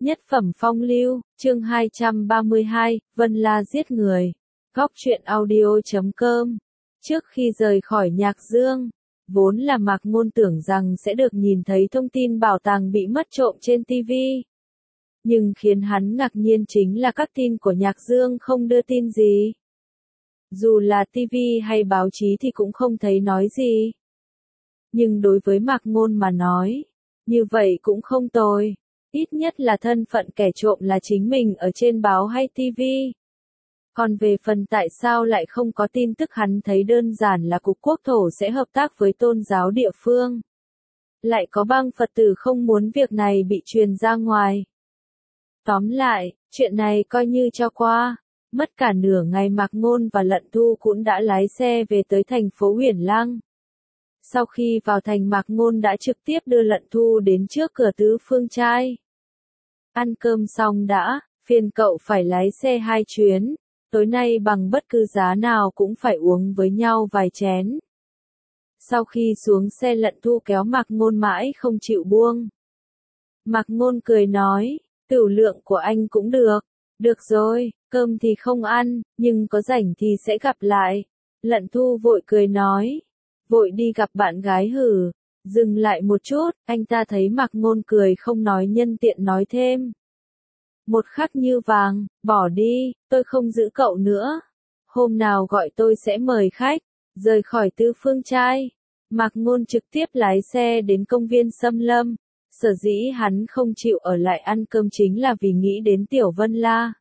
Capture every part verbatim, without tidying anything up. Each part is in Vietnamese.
Nhất phẩm phong lưu, chương hai trăm ba mươi hai, Vân La giết người. Góc truyện audio chấm com. Trước khi rời khỏi Nhạc Dương, vốn là Mạc Ngôn tưởng rằng sẽ được nhìn thấy thông tin bảo tàng bị mất trộm trên ti vi. Nhưng khiến hắn ngạc nhiên chính là các tin của Nhạc Dương không đưa tin gì. Dù là ti vi hay báo chí thì cũng không thấy nói gì. Nhưng đối với Mạc Ngôn mà nói, như vậy cũng không tồi. Ít nhất là thân phận kẻ trộm là chính mình ở trên báo hay ti vi. Còn về phần tại sao lại không có tin tức, hắn thấy đơn giản là Cục Quốc thổ sẽ hợp tác với tôn giáo địa phương. Lại có bang Phật tử không muốn việc này bị truyền ra ngoài. Tóm lại, chuyện này coi như cho qua. Mất cả nửa ngày Mạc Ngôn và Lận Thu cũng đã lái xe về tới thành phố Huyền Lăng. Sau khi vào thành, Mạc Ngôn đã trực tiếp đưa Lận Thu đến trước cửa Tứ Phương Trai. Ăn cơm xong đã, phiền cậu phải lái xe hai chuyến, tối nay bằng bất cứ giá nào cũng phải uống với nhau vài chén. Sau khi xuống xe, Lận Thu kéo Mạc Ngôn mãi không chịu buông. Mạc Ngôn cười nói, tửu lượng của anh cũng được. Được rồi, cơm thì không ăn, nhưng có rảnh thì sẽ gặp lại. Lận Thu vội cười nói, vội đi gặp bạn gái hử. Dừng lại một chút, anh ta thấy Mạc Ngôn cười không nói nhân tiện nói thêm. Một khắc như vàng, bỏ đi, tôi không giữ cậu nữa. Hôm nào gọi tôi sẽ mời khách. Rời khỏi Tứ Phương Trai, Mạc Ngôn trực tiếp lái xe đến công viên Sâm Lâm. Sở dĩ hắn không chịu ở lại ăn cơm chính là vì nghĩ đến Tiểu Vân La.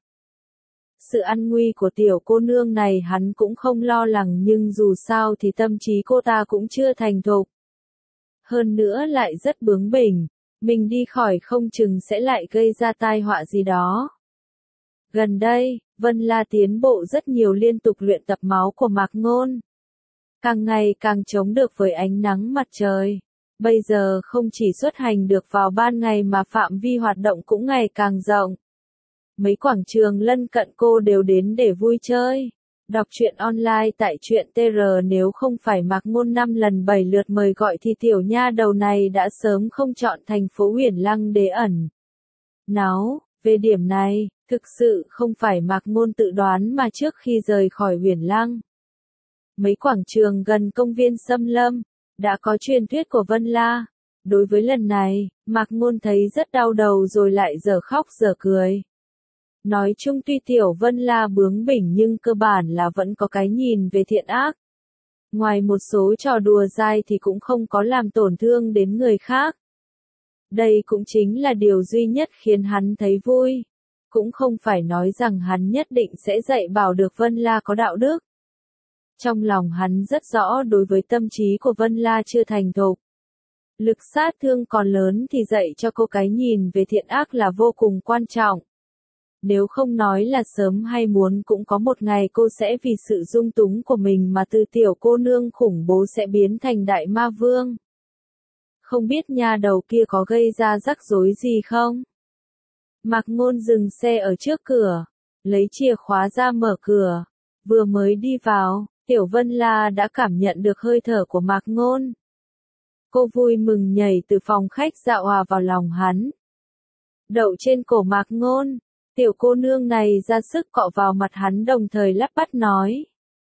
Sự an nguy của tiểu cô nương này hắn cũng không lo lắng, nhưng dù sao thì tâm trí cô ta cũng chưa thành thục. Hơn nữa lại rất bướng bỉnh, mình đi khỏi không chừng sẽ lại gây ra tai họa gì đó. Gần đây, Vân La tiến bộ rất nhiều, liên tục luyện tập máu của Mạc Ngôn. Càng ngày càng chống được với ánh nắng mặt trời. Bây giờ không chỉ xuất hành được vào ban ngày mà phạm vi hoạt động cũng ngày càng rộng. Mấy quảng trường lân cận cô đều đến để vui chơi. Đọc truyện online tại truyện tê rờ, nếu không phải Mạc Ngôn năm lần bảy lượt mời gọi thì tiểu nha đầu này đã sớm không chọn thành phố Huyền Lăng để ẩn náu. Về điểm này, thực sự không phải Mạc Ngôn tự đoán, mà trước khi rời khỏi Huyền Lăng, mấy quảng trường gần công viên Sâm Lâm đã có truyền thuyết của Vân La. Đối với lần này, Mạc Ngôn thấy rất đau đầu rồi lại dở khóc dở cười. Nói chung tuy Tiểu Vân La bướng bỉnh nhưng cơ bản là vẫn có cái nhìn về thiện ác. Ngoài một số trò đùa dai thì cũng không có làm tổn thương đến người khác. Đây cũng chính là điều duy nhất khiến hắn thấy vui. Cũng không phải nói rằng hắn nhất định sẽ dạy bảo được Vân La có đạo đức. Trong lòng hắn rất rõ đối với tâm trí của Vân La chưa thành thục. Lực sát thương còn lớn thì dạy cho cô cái nhìn về thiện ác là vô cùng quan trọng. Nếu không nói là sớm hay muộn cũng có một ngày cô sẽ vì sự dung túng của mình mà từ tiểu cô nương khủng bố sẽ biến thành đại ma vương. Không biết nha đầu kia có gây ra rắc rối gì không? Mạc Ngôn dừng xe ở trước cửa, lấy chìa khóa ra mở cửa. Vừa mới đi vào, Tiểu Vân La đã cảm nhận được hơi thở của Mạc Ngôn. Cô vui mừng nhảy từ phòng khách dạo hòa vào lòng hắn. Đậu trên cổ Mạc Ngôn. Tiểu cô nương này ra sức cọ vào mặt hắn, đồng thời lắp bắp nói.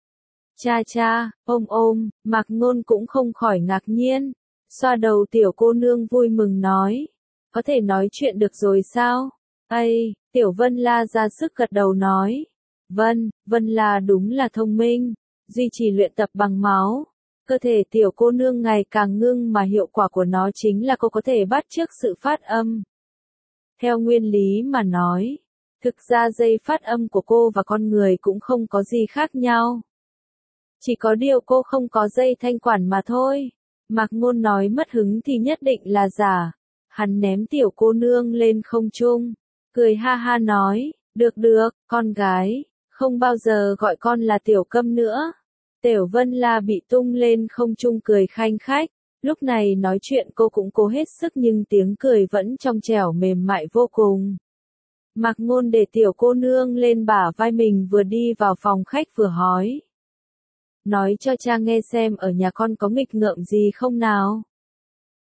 Cha cha, ôm ôm. Mạc Ngôn cũng không khỏi ngạc nhiên. Xoa đầu tiểu cô nương vui mừng nói. Có thể nói chuyện được rồi sao? Ây, Tiểu Vân La ra sức gật đầu nói. Vân, Vân La đúng là thông minh. Duy trì luyện tập bằng máu. Cơ thể tiểu cô nương ngày càng ngưng, mà hiệu quả của nó chính là cô có thể bắt chước sự phát âm. Theo nguyên lý mà nói, thực ra dây phát âm của cô và con người cũng không có gì khác nhau. Chỉ có điều cô không có dây thanh quản mà thôi. Mạc Ngôn nói mất hứng thì nhất định là giả. Hắn ném tiểu cô nương lên không trung, cười ha ha nói, được được, con gái, không bao giờ gọi con là tiểu câm nữa. Tiểu Vân La bị tung lên không trung cười khanh khách. Lúc này nói chuyện cô cũng cố hết sức nhưng tiếng cười vẫn trong trẻo mềm mại vô cùng. Mạc Ngôn để tiểu cô nương lên bả vai mình, vừa đi vào phòng khách vừa hỏi. Nói cho cha nghe xem ở nhà con có nghịch ngợm gì không nào?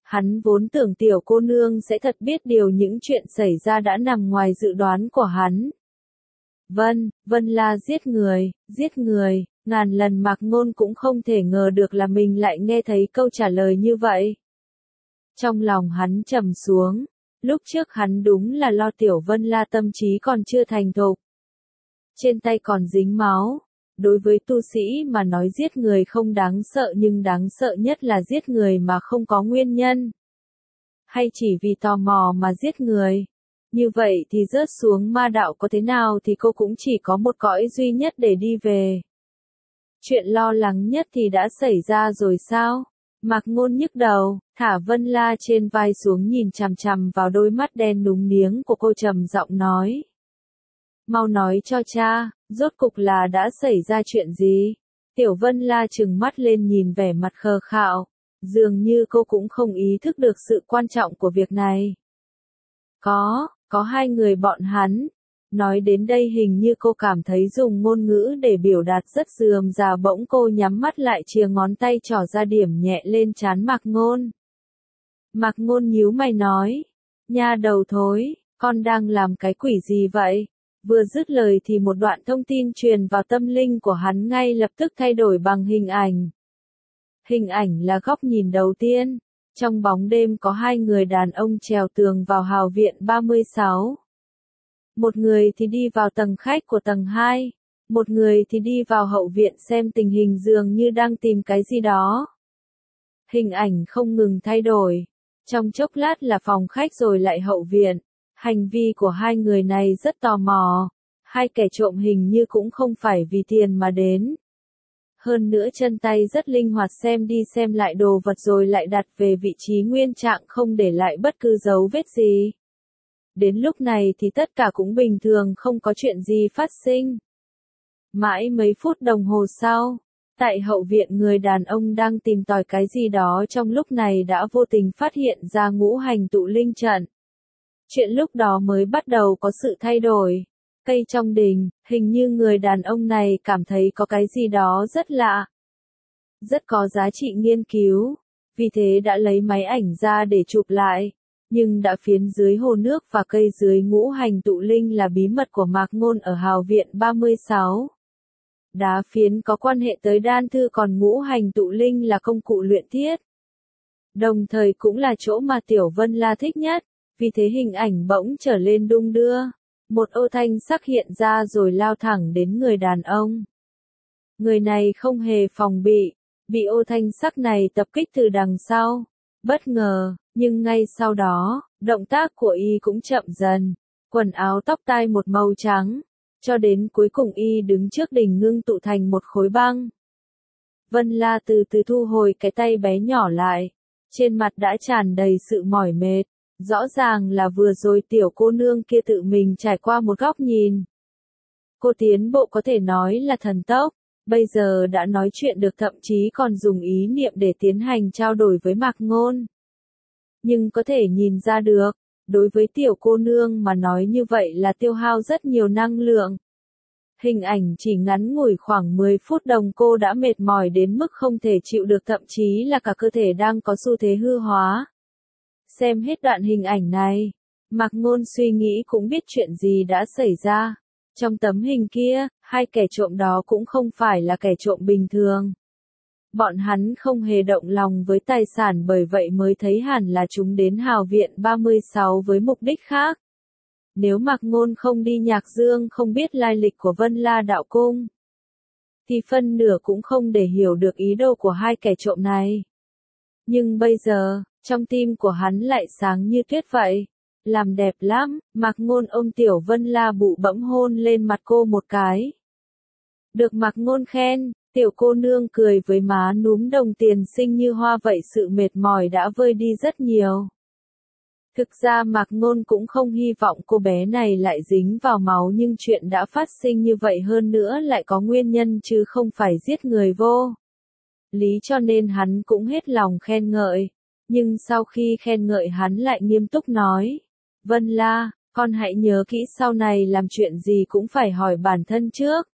Hắn vốn tưởng tiểu cô nương sẽ thật biết điều những chuyện xảy ra đã nằm ngoài dự đoán của hắn. Vân, Vân La giết người, giết người, ngàn lần Mạc Ngôn cũng không thể ngờ được là mình lại nghe thấy câu trả lời như vậy. Trong lòng hắn trầm xuống, lúc trước hắn đúng là lo tiểu Vân La tâm trí còn chưa thành thục. Trên tay còn dính máu, đối với tu sĩ mà nói giết người không đáng sợ nhưng đáng sợ nhất là giết người mà không có nguyên nhân. Hay chỉ vì tò mò mà giết người. Như vậy thì rớt xuống ma đạo có thế nào thì cô cũng chỉ có một cõi duy nhất để đi về. Chuyện lo lắng nhất thì đã xảy ra rồi sao? Mạc Ngôn nhức đầu, thả Vân La trên vai xuống nhìn chằm chằm vào đôi mắt đen núng niếng của cô trầm giọng nói. Mau nói cho cha, rốt cục là đã xảy ra chuyện gì? Tiểu Vân La trừng mắt lên nhìn vẻ mặt khờ khạo, dường như cô cũng không ý thức được sự quan trọng của việc này. Có, có hai người bọn hắn. Nói đến đây hình như cô cảm thấy dùng ngôn ngữ để biểu đạt rất rườm rà, bỗng cô nhắm mắt lại chìa ngón tay trỏ ra điểm nhẹ lên trán Mạc Ngôn. Mạc Ngôn nhíu mày nói, nha đầu thối, con đang làm cái quỷ gì vậy? Vừa dứt lời thì một đoạn thông tin truyền vào tâm linh của hắn ngay lập tức thay đổi bằng hình ảnh. Hình ảnh là góc nhìn đầu tiên. Trong bóng đêm có hai người đàn ông trèo tường vào hào viện ba mươi sáu. Một người thì đi vào tầng khách của tầng hai, một người thì đi vào hậu viện xem tình hình dường như đang tìm cái gì đó. Hình ảnh không ngừng thay đổi. Trong chốc lát là phòng khách rồi lại hậu viện. Hành vi của hai người này rất tò mò. Hai kẻ trộm hình như cũng không phải vì tiền mà đến. Hơn nữa chân tay rất linh hoạt, xem đi xem lại đồ vật rồi lại đặt về vị trí nguyên trạng không để lại bất cứ dấu vết gì. Đến lúc này thì tất cả cũng bình thường, không có chuyện gì phát sinh. Mãi mấy phút đồng hồ sau, tại hậu viện người đàn ông đang tìm tòi cái gì đó trong lúc này đã vô tình phát hiện ra ngũ hành tụ linh trận. Chuyện lúc đó mới bắt đầu có sự thay đổi. Cây trong đình, hình như người đàn ông này cảm thấy có cái gì đó rất lạ. Rất có giá trị nghiên cứu. Vì thế đã lấy máy ảnh ra để chụp lại. Nhưng đã phiến dưới hồ nước và cây dưới ngũ hành tụ linh là bí mật của Mạc Ngôn ở hào viện ba mươi sáu. Đá phiến có quan hệ tới đan thư, còn ngũ hành tụ linh là công cụ luyện thiết. Đồng thời cũng là chỗ mà Tiểu Vân La thích nhất. Vì thế hình ảnh bỗng trở lên đung đưa. Một ô thanh sắc hiện ra rồi lao thẳng đến người đàn ông. Người này không hề phòng bị, bị ô thanh sắc này tập kích từ đằng sau. Bất ngờ, nhưng ngay sau đó, động tác của y cũng chậm dần. Quần áo tóc tai một màu trắng, cho đến cuối cùng y đứng trước đỉnh ngưng tụ thành một khối băng. Vân La từ từ thu hồi cái tay bé nhỏ lại. Trên mặt đã tràn đầy sự mỏi mệt. Rõ ràng là vừa rồi tiểu cô nương kia tự mình trải qua một góc nhìn. Cô tiến bộ có thể nói là thần tốc, bây giờ đã nói chuyện được, thậm chí còn dùng ý niệm để tiến hành trao đổi với Mạc Ngôn. Nhưng có thể nhìn ra được, đối với tiểu cô nương mà nói như vậy là tiêu hao rất nhiều năng lượng. Hình ảnh chỉ ngắn ngủi khoảng mười phút đồng cô đã mệt mỏi đến mức không thể chịu được, thậm chí là cả cơ thể đang có xu thế hư hóa. Xem hết đoạn hình ảnh này, Mạc Ngôn suy nghĩ cũng biết chuyện gì đã xảy ra. Trong tấm hình kia, hai kẻ trộm đó cũng không phải là kẻ trộm bình thường. Bọn hắn không hề động lòng với tài sản, bởi vậy mới thấy hẳn là chúng đến hào viện ba mươi sáu với mục đích khác. Nếu Mạc Ngôn không đi Nhạc Dương, không biết lai lịch của Vân La đạo cung, thì phân nửa cũng không để hiểu được ý đồ của hai kẻ trộm này. Nhưng bây giờ, trong tim của hắn lại sáng như tuyết vậy. Làm đẹp lắm, Mạc Ngôn ôm Tiểu Vân La bụ bẫm hôn lên mặt cô một cái. Được Mạc Ngôn khen, tiểu cô nương cười với má núm đồng tiền xinh như hoa vậy, sự mệt mỏi đã vơi đi rất nhiều. Thực ra Mạc Ngôn cũng không hy vọng cô bé này lại dính vào máu, nhưng chuyện đã phát sinh như vậy, hơn nữa lại có nguyên nhân chứ không phải giết người vô lý, cho nên hắn cũng hết lòng khen ngợi. Nhưng sau khi khen ngợi hắn lại nghiêm túc nói, Vân La, con hãy nhớ kỹ sau này làm chuyện gì cũng phải hỏi bản thân trước.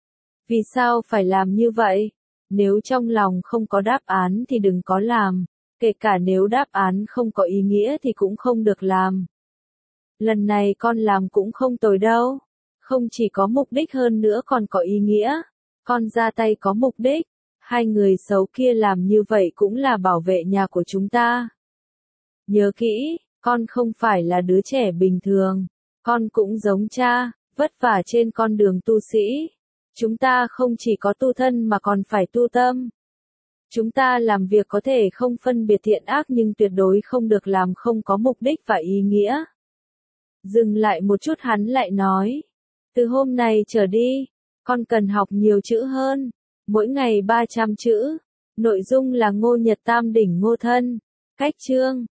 Vì sao phải làm như vậy? Nếu trong lòng không có đáp án thì đừng có làm. Kể cả nếu đáp án không có ý nghĩa thì cũng không được làm. Lần này con làm cũng không tồi đâu. Không chỉ có mục đích hơn nữa còn có ý nghĩa. Con ra tay có mục đích. Hai người xấu kia làm như vậy cũng là bảo vệ nhà của chúng ta. Nhớ kỹ, con không phải là đứa trẻ bình thường. Con cũng giống cha, vất vả trên con đường tu sĩ. Chúng ta không chỉ có tu thân mà còn phải tu tâm. Chúng ta làm việc có thể không phân biệt thiện ác nhưng tuyệt đối không được làm không có mục đích và ý nghĩa. Dừng lại một chút hắn lại nói. Từ hôm nay trở đi, con cần học nhiều chữ hơn. Mỗi ngày ba trăm chữ. Nội dung là Ngô Nhật Tam Đỉnh Ngô Thân. Cách chương.